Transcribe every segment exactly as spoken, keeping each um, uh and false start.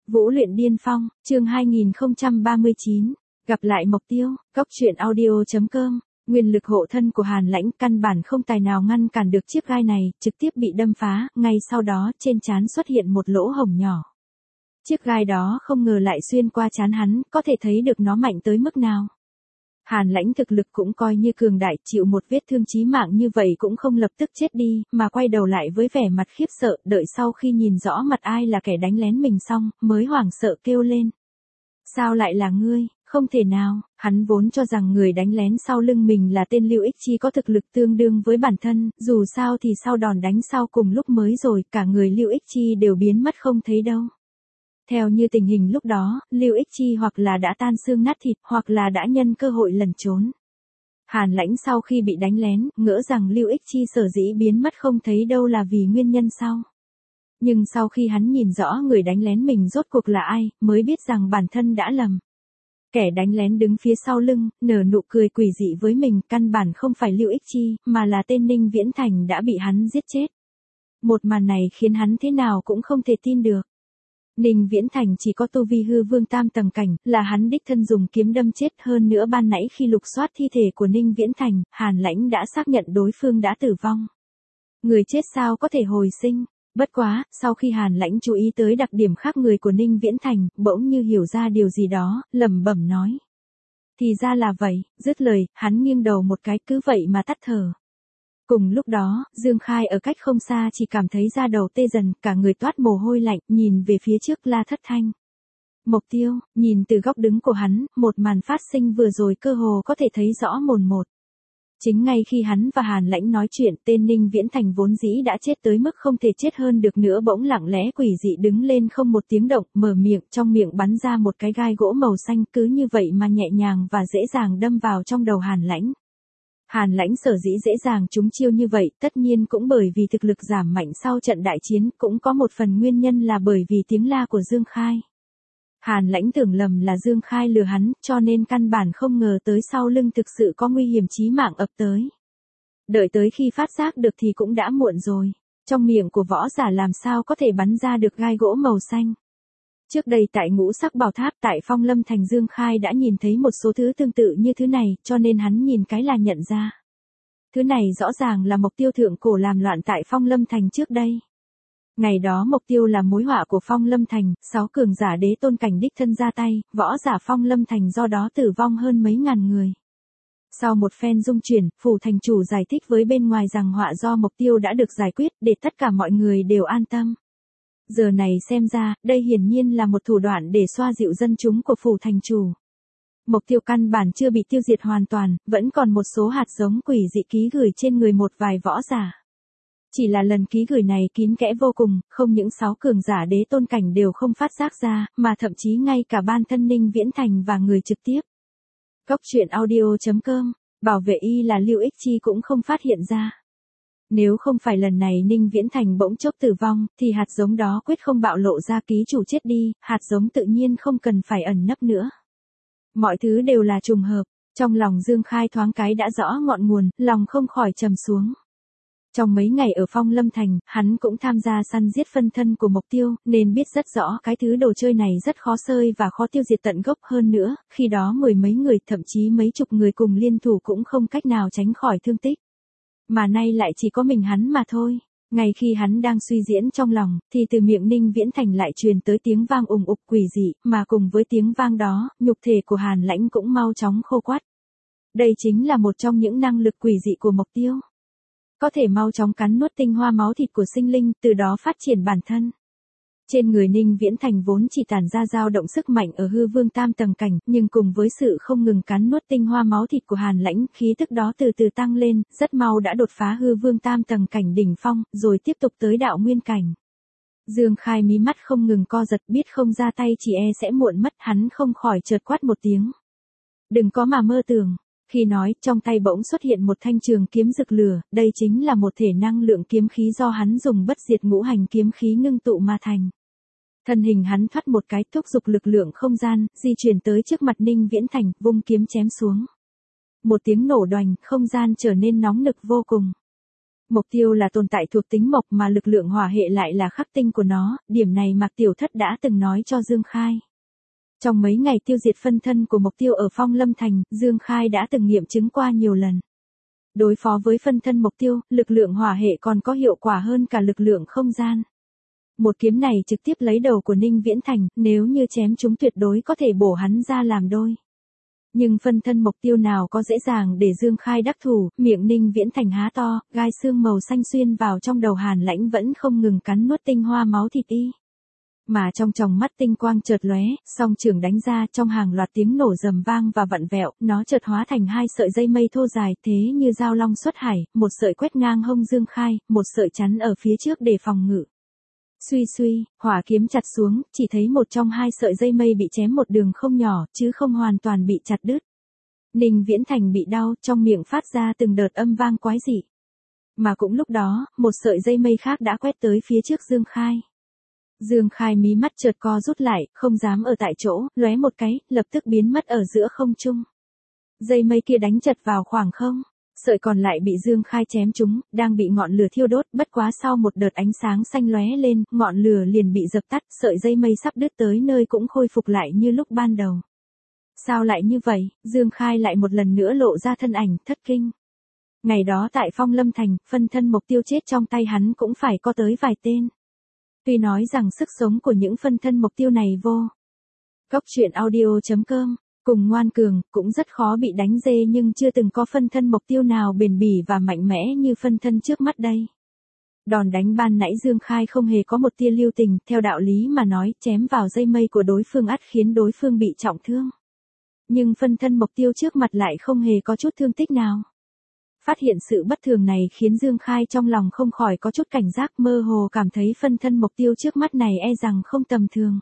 Vũ luyện điên phong, chương hai nghìn không trăm ba mươi chín, gặp lại mục tiêu, cốc truyện audio chấm com, nguyên lực hộ thân của Hàn Lãnh căn bản không tài nào ngăn cản được chiếc gai này, trực tiếp bị đâm phá, ngay sau đó trên trán xuất hiện một lỗ hổng nhỏ. Chiếc gai đó không ngờ lại xuyên qua trán hắn, có thể thấy được nó mạnh tới mức nào. Hàn Lãnh thực lực cũng coi như cường đại, chịu một vết thương chí mạng như vậy cũng không lập tức chết đi, mà quay đầu lại với vẻ mặt khiếp sợ, đợi sau khi nhìn rõ mặt ai là kẻ đánh lén mình xong, mới hoảng sợ kêu lên. Sao lại là ngươi? Không thể nào, hắn vốn cho rằng người đánh lén sau lưng mình là tên Lưu Ích Chi có thực lực tương đương với bản thân, dù sao thì sau đòn đánh sau cùng lúc mới rồi, cả người Lưu Ích Chi đều biến mất không thấy đâu. Theo như tình hình lúc đó, Lưu Ích Chi hoặc là đã tan xương nát thịt, hoặc là đã nhân cơ hội lẩn trốn. Hàn Lãnh sau khi bị đánh lén, ngỡ rằng Lưu Ích Chi sở dĩ biến mất không thấy đâu là vì nguyên nhân sau. Nhưng sau khi hắn nhìn rõ người đánh lén mình rốt cuộc là ai, mới biết rằng bản thân đã lầm. Kẻ đánh lén đứng phía sau lưng, nở nụ cười quỷ dị với mình, căn bản không phải Lưu Ích Chi, mà là tên Ninh Viễn Thành đã bị hắn giết chết. Một màn này khiến hắn thế nào cũng không thể tin được. Ninh Viễn Thành chỉ có tu vi hư vương tam tầng cảnh, là hắn đích thân dùng kiếm đâm chết, hơn nữa ban nãy khi lục soát thi thể của Ninh Viễn Thành, Hàn Lãnh đã xác nhận đối phương đã tử vong. Người chết sao có thể hồi sinh? Bất quá, sau khi Hàn Lãnh chú ý tới đặc điểm khác người của Ninh Viễn Thành, bỗng như hiểu ra điều gì đó, lẩm bẩm nói. Thì ra là vậy, dứt lời, hắn nghiêng đầu một cái cứ vậy mà tắt thở. Cùng lúc đó, Dương Khai ở cách không xa chỉ cảm thấy da đầu tê dần, cả người toát mồ hôi lạnh, nhìn về phía trước La Thất Thanh. Mục tiêu, nhìn từ góc đứng của hắn, một màn phát sinh vừa rồi cơ hồ có thể thấy rõ mồn một. Chính ngay khi hắn và Hàn Lãnh nói chuyện, tên Ninh Viễn Thành vốn dĩ đã chết tới mức không thể chết hơn được nữa bỗng lặng lẽ quỷ dị đứng lên không một tiếng động, mở miệng, trong miệng bắn ra một cái gai gỗ màu xanh, cứ như vậy mà nhẹ nhàng và dễ dàng đâm vào trong đầu Hàn Lãnh. Hàn Lãnh sở dĩ dễ dàng trúng chiêu như vậy, tất nhiên cũng bởi vì thực lực giảm mạnh sau trận đại chiến, cũng có một phần nguyên nhân là bởi vì tiếng la của Dương Khai. Hàn Lãnh tưởng lầm là Dương Khai lừa hắn, cho nên căn bản không ngờ tới sau lưng thực sự có nguy hiểm chí mạng ập tới. Đợi tới khi phát giác được thì cũng đã muộn rồi, trong miệng của võ giả làm sao có thể bắn ra được gai gỗ màu xanh. Trước đây tại Ngũ Sắc Bảo Tháp tại Phong Lâm Thành, Dương Khai đã nhìn thấy một số thứ tương tự như thứ này, cho nên hắn nhìn cái là nhận ra. Thứ này rõ ràng là mục tiêu thượng cổ làm loạn tại Phong Lâm Thành trước đây. Ngày đó mục tiêu là mối họa của Phong Lâm Thành, sáu cường giả đế tôn cảnh đích thân ra tay, võ giả Phong Lâm Thành do đó tử vong hơn mấy ngàn người. Sau một phen dung chuyển, phủ thành chủ giải thích với bên ngoài rằng họa do mục tiêu đã được giải quyết, để tất cả mọi người đều an tâm. Giờ này xem ra, đây hiển nhiên là một thủ đoạn để xoa dịu dân chúng của phủ thành chủ. Mục tiêu căn bản chưa bị tiêu diệt hoàn toàn, vẫn còn một số hạt giống quỷ dị ký gửi trên người một vài võ giả. Chỉ là lần ký gửi này kín kẽ vô cùng, không những sáu cường giả đế tôn cảnh đều không phát giác ra, mà thậm chí ngay cả ban thân Ninh Viễn Thành và người trực tiếp. Cốc truyện audio chấm com, bảo vệ y là Lưu Ích Chi cũng không phát hiện ra. Nếu không phải lần này Ninh Viễn Thành bỗng chốc tử vong, thì hạt giống đó quyết không bạo lộ ra ký chủ chết đi, hạt giống tự nhiên không cần phải ẩn nấp nữa. Mọi thứ đều là trùng hợp, trong lòng Dương Khai thoáng cái đã rõ ngọn nguồn, lòng không khỏi trầm xuống. Trong mấy ngày ở Phong Lâm Thành, hắn cũng tham gia săn giết phân thân của mục tiêu, nên biết rất rõ cái thứ đồ chơi này rất khó sơi và khó tiêu diệt tận gốc hơn nữa, khi đó mười mấy người thậm chí mấy chục người cùng liên thủ cũng không cách nào tránh khỏi thương tích. Mà nay lại chỉ có mình hắn mà thôi. Ngay khi hắn đang suy diễn trong lòng, thì từ miệng Ninh Viễn Thành lại truyền tới tiếng vang ùng ục quỷ dị, mà cùng với tiếng vang đó, nhục thể của Hàn Lãnh cũng mau chóng khô quắt. Đây chính là một trong những năng lực quỷ dị của mục tiêu. Có thể mau chóng cắn nuốt tinh hoa máu thịt của sinh linh, từ đó phát triển bản thân. Trên người Ninh Viễn Thành vốn chỉ tản ra dao động sức mạnh ở hư vương tam tầng cảnh, nhưng cùng với sự không ngừng cắn nuốt tinh hoa máu thịt của Hàn Lãnh, khí tức đó từ từ tăng lên, rất mau đã đột phá hư vương tam tầng cảnh đỉnh phong, rồi tiếp tục tới đạo nguyên cảnh. Dương Khai mí mắt không ngừng co giật, biết không ra tay chỉ e sẽ muộn mất, hắn không khỏi chợt quát một tiếng. Đừng có mà mơ tưởng. Khi nói, trong tay bỗng xuất hiện một thanh trường kiếm rực lửa, đây chính là một thể năng lượng kiếm khí do hắn dùng bất diệt ngũ hành kiếm khí ngưng tụ mà thành. Thân hình hắn thoát một cái, thúc giục lực lượng không gian, di chuyển tới trước mặt Ninh Viễn Thành, vung kiếm chém xuống. Một tiếng nổ đoành, không gian trở nên nóng nực vô cùng. Mộc tiêu là tồn tại thuộc tính mộc mà lực lượng hỏa hệ lại là khắc tinh của nó, điểm này Mạc Tiểu Thất đã từng nói cho Dương Khai. Trong mấy ngày tiêu diệt phân thân của Mộc Tiêu ở Phong Lâm Thành, Dương Khai đã từng nghiệm chứng qua nhiều lần. Đối phó với phân thân Mộc Tiêu, lực lượng hỏa hệ còn có hiệu quả hơn cả lực lượng không gian. Một kiếm này trực tiếp lấy đầu của Ninh Viễn Thành, nếu như chém chúng tuyệt đối có thể bổ hắn ra làm đôi. Nhưng phân thân Mộc Tiêu nào có dễ dàng để Dương Khai đắc thủ, miệng Ninh Viễn Thành há to, gai xương màu xanh xuyên vào trong đầu Hàn Lãnh vẫn không ngừng cắn nuốt tinh hoa máu thịt y. Mà trong tròng mắt tinh quang chợt lóe, song trường đánh ra trong hàng loạt tiếng nổ rầm vang và vặn vẹo, nó chợt hóa thành hai sợi dây mây thô dài thế như dao long xuất hải, một sợi quét ngang hông Dương Khai, một sợi chắn ở phía trước để phòng ngự. Suy suy, hỏa kiếm chặt xuống, chỉ thấy một trong hai sợi dây mây bị chém một đường không nhỏ, chứ không hoàn toàn bị chặt đứt. Ninh Viễn Thành bị đau, trong miệng phát ra từng đợt âm vang quái dị. Mà cũng lúc đó, một sợi dây mây khác đã quét tới phía trước Dương Khai. Dương Khai mí mắt chợt co rút lại, không dám ở tại chỗ, lóe một cái, lập tức biến mất ở giữa không trung. Dây mây kia đánh chật vào khoảng không, sợi còn lại bị Dương Khai chém trúng, đang bị ngọn lửa thiêu đốt, bất quá sau một đợt ánh sáng xanh lóe lên, ngọn lửa liền bị dập tắt, sợi dây mây sắp đứt tới nơi cũng khôi phục lại như lúc ban đầu. Sao lại như vậy? Dương Khai lại một lần nữa lộ ra thân ảnh, thất kinh. Ngày đó tại Phong Lâm Thành, phân thân Mộc Tiêu chết trong tay hắn cũng phải có tới vài tên. Tuy nói rằng sức sống của những phân thân Mộc Tiêu này vô. Cốc truyện audio chấm com, cùng ngoan cường, cũng rất khó bị đánh dê nhưng chưa từng có phân thân Mộc Tiêu nào bền bỉ và mạnh mẽ như phân thân trước mắt đây. Đòn đánh ban nãy Dương Khai không hề có một tia lưu tình, theo đạo lý mà nói, chém vào dây mây của đối phương ắt khiến đối phương bị trọng thương. Nhưng phân thân Mộc Tiêu trước mặt lại không hề có chút thương tích nào. Phát hiện sự bất thường này khiến Dương Khai trong lòng không khỏi có chút cảnh giác, mơ hồ cảm thấy phân thân Mộc Tiêu trước mắt này e rằng không tầm thường.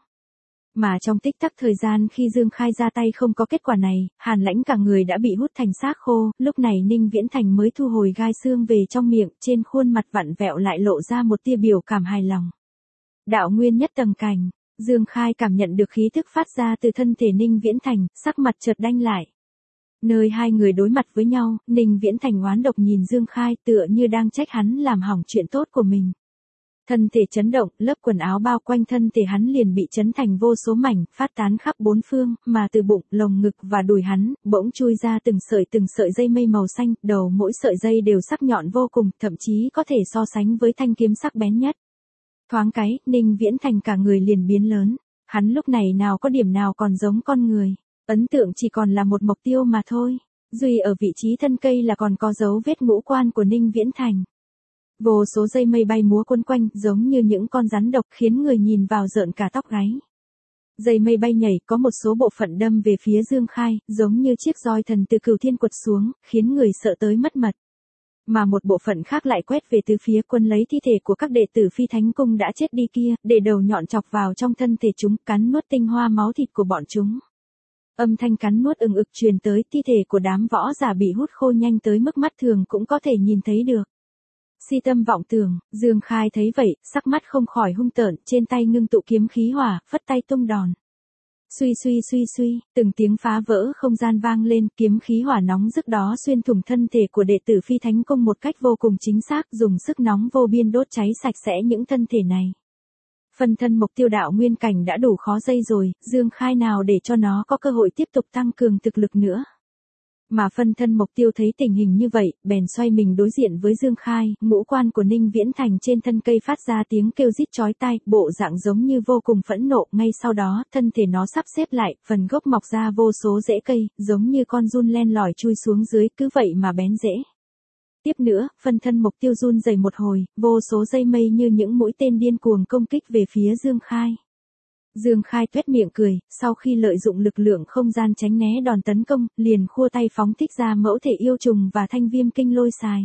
Mà trong tích tắc thời gian khi Dương Khai ra tay không có kết quả này, Hàn Lãnh cả người đã bị hút thành xác khô, lúc này Ninh Viễn Thành mới thu hồi gai xương về trong miệng, trên khuôn mặt vặn vẹo lại lộ ra một tia biểu cảm hài lòng. Đạo nguyên nhất tầng cảnh, Dương Khai cảm nhận được khí thức phát ra từ thân thể Ninh Viễn Thành, sắc mặt chợt đanh lại. Nơi hai người đối mặt với nhau, Ninh Viễn Thành oán độc nhìn Dương Khai tựa như đang trách hắn làm hỏng chuyện tốt của mình. Thân thể chấn động, lớp quần áo bao quanh thân thể hắn liền bị chấn thành vô số mảnh, phát tán khắp bốn phương, mà từ bụng, lồng ngực và đùi hắn, bỗng chui ra từng sợi từng sợi dây mây màu xanh, đầu mỗi sợi dây đều sắc nhọn vô cùng, thậm chí có thể so sánh với thanh kiếm sắc bén nhất. Thoáng cái, Ninh Viễn Thành cả người liền biến lớn, hắn lúc này nào có điểm nào còn giống con người. Ấn tượng chỉ còn là một Mộc Tiêu mà thôi. Duy ở vị trí thân cây là còn có dấu vết ngũ quan của Ninh Viễn Thành. Vô số dây mây bay múa quấn quanh giống như những con rắn độc khiến người nhìn vào rợn cả tóc gáy. Dây mây bay nhảy có một số bộ phận đâm về phía Dương Khai, giống như chiếc roi thần từ cửu thiên quật xuống, khiến người sợ tới mất mật. Mà một bộ phận khác lại quét về từ phía quân lấy thi thể của các đệ tử Phi Thánh Cung đã chết đi kia, để đầu nhọn chọc vào trong thân thể chúng, cắn nuốt tinh hoa máu thịt của bọn chúng. Âm thanh cắn nuốt ừng ực truyền tới, thi thể của đám võ giả bị hút khô nhanh tới mức mắt thường cũng có thể nhìn thấy được. Si tâm vọng tưởng, Dương Khai thấy vậy, sắc mắt không khỏi hung tợn, trên tay ngưng tụ kiếm khí hỏa, phất tay tung đòn. Suy suy suy suy, từng tiếng phá vỡ không gian vang lên, kiếm khí hỏa nóng rực đó xuyên thủng thân thể của đệ tử Phi Thánh Cung một cách vô cùng chính xác, dùng sức nóng vô biên đốt cháy sạch sẽ những thân thể này. Phân thân Mộc Tiêu đạo nguyên cảnh đã đủ khó dây rồi, Dương Khai nào để cho nó có cơ hội tiếp tục tăng cường thực lực nữa. Mà phân thân Mộc Tiêu thấy tình hình như vậy, bèn xoay mình đối diện với Dương Khai, ngũ quan của Ninh Viễn Thành trên thân cây phát ra tiếng kêu rít chói tai, bộ dạng giống như vô cùng phẫn nộ, ngay sau đó, thân thể nó sắp xếp lại, phần gốc mọc ra vô số rễ cây, giống như con giun len lỏi chui xuống dưới, cứ vậy mà bén rễ. Tiếp nữa, phân thân Mộc Tiêu run rẩy một hồi, vô số dây mây như những mũi tên điên cuồng công kích về phía Dương Khai. Dương Khai tuét miệng cười, sau khi lợi dụng lực lượng không gian tránh né đòn tấn công, liền khua tay phóng thích ra mẫu thể yêu trùng và thanh viêm kinh lôi xài.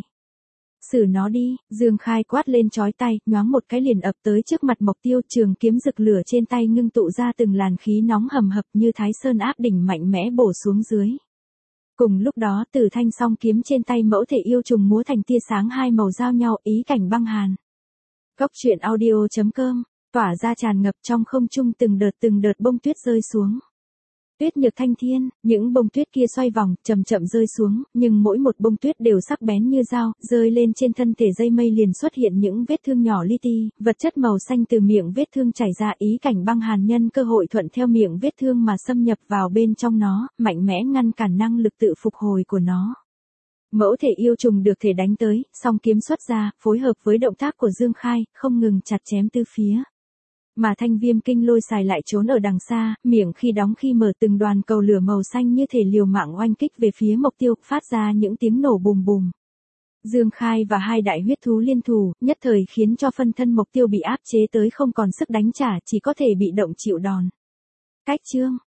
Xử nó đi, Dương Khai quát lên chói tai, nhoáng một cái liền ập tới trước mặt Mộc Tiêu, trường kiếm rực lửa trên tay ngưng tụ ra từng làn khí nóng hầm hập như Thái Sơn áp đỉnh mạnh mẽ bổ xuống dưới. Cùng lúc đó, từ thanh song kiếm trên tay mẫu thể yêu trùng múa thành tia sáng hai màu giao nhau, ý cảnh băng hàn. Cốc truyện audio chấm com, tỏa ra tràn ngập trong không trung từng đợt từng đợt bông tuyết rơi xuống. Tuyết Nhược Thanh Thiên, những bông tuyết kia xoay vòng, chậm chậm rơi xuống, nhưng mỗi một bông tuyết đều sắc bén như dao, rơi lên trên thân thể dây mây liền xuất hiện những vết thương nhỏ li ti, vật chất màu xanh từ miệng vết thương chảy ra, ý cảnh băng hàn nhân cơ hội thuận theo miệng vết thương mà xâm nhập vào bên trong nó, mạnh mẽ ngăn cản năng lực tự phục hồi của nó. Mẫu thể yêu trùng được thể đánh tới, song kiếm xuất ra, phối hợp với động tác của Dương Khai, không ngừng chặt chém từ phía. Mà thanh viêm kinh lôi xài lại trốn ở đằng xa, miệng khi đóng khi mở, từng đoàn cầu lửa màu xanh như thể liều mạng oanh kích về phía mục tiêu, phát ra những tiếng nổ bùm bùm. Dương Khai và hai đại huyết thú liên thủ, nhất thời khiến cho phân thân mục tiêu bị áp chế tới không còn sức đánh trả, chỉ có thể bị động chịu đòn. Cách chương